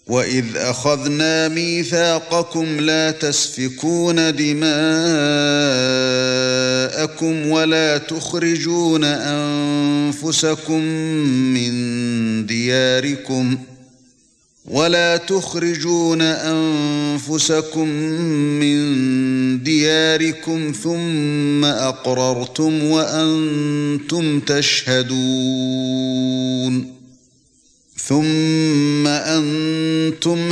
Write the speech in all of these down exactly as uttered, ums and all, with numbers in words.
وَإِذْ أَخَذْنَا مِيثَاقَكُمْ لَا تَسْفِكُونَ دِمَاءَكُمْ وَلَا تُخْرِجُونَ أَنفُسَكُم مِّن دِيَارِكُمْ وَلَا تُخْرِجُونَ أَنفُسَكُم مِّن دِيَارِكُمْ ثُمَّ أَقْرَرْتُمْ وَأَنتُمْ تَشْهَدُونَ ثُمَّ أَنتُمْ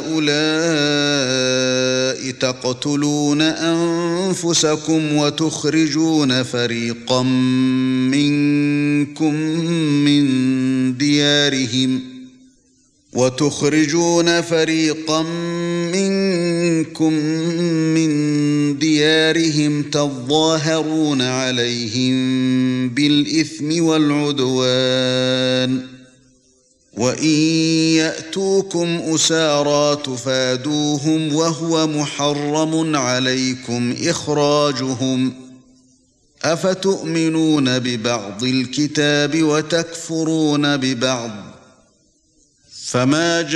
هَؤُلَاءِ تَقْتُلُونَ أَنفُسَكُمْ وَتُخْرِجُونَ فَرِيقًا مِنكُم مِّن دِيَارِهِمْ وَتُخْرِجُونَ فَرِيقًا مِنكُم مِّن دِيَارِهِمْ تَظَاهَرُونَ عَلَيْهِم بِالْإِثْمِ وَالْعُدْوَانِ وَإِن يَأْتُوكُمْ أُسَارَىٰ تُفَادُوهُمْ وَهُوَ مُحَرَّمٌ عَلَيْكُمْ إِخْرَاجُهُمْ أَفَتُؤْمِنُونَ بِبَعْضِ الْكِتَابِ وَتَكْفُرُونَ بِبَعْضٍ فَمَا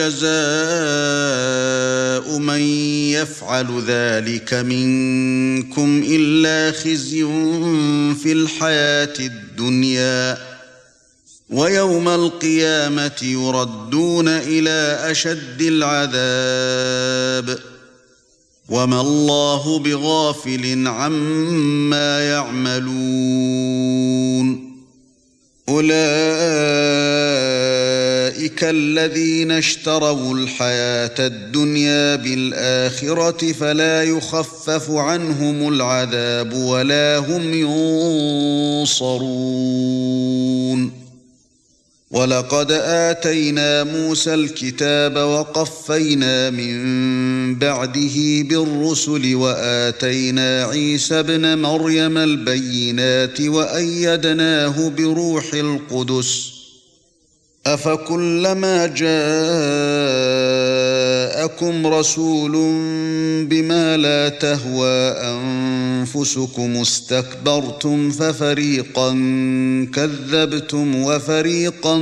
جَزَاءُ مَن يَفْعَلُ ذَلِكَ مِنكُمْ إِلَّا خِزْيٌ فِي الْحَيَاةِ الدُّنْيَا وَيَوْمَ الْقِيَامَةِ يُرَدُّونَ إِلَى أَشَدِّ الْعَذَابِ وَمَا اللَّهُ بِغَافِلٍ عَمَّا يَعْمَلُونَ أُولَئِكَ الَّذِينَ اشْتَرَوُا الْحَيَاةَ الدُّنْيَا بِالْآخِرَةِ فَلَا يُخَفَّفُ عَنْهُمُ الْعَذَابُ وَلَا هُمْ يُنصَرُونَ وَلَقَدْ آتَيْنَا مُوسَى الْكِتَابَ وَقَفَّيْنَا مِن بَعْدِهِ بِالرُّسُلِ وَآتَيْنَا عِيسَى ابْنَ مَرْيَمَ الْبَيِّنَاتِ وَأَيَّدْنَاهُ بِرُوحِ الْقُدُسِ أَفَكُلَّمَا جَاءَكُمْ رَسُولٌ بِمَا لَا تَهْوَى أَنفُسُكُمُ اسْتَكْبَرْتُمْ فَفَرِيقًا كَذَّبْتُمْ وَفَرِيقًا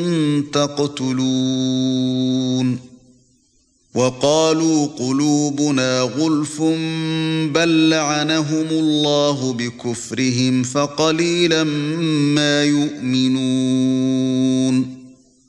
تَقْتُلُونَ وَقَالُوا قُلُوبُنَا غُلْفٌ بَل لَّعَنَهُمُ اللَّهُ بِكُفْرِهِمْ فَقَلِيلًا مَّا يُؤْمِنُونَ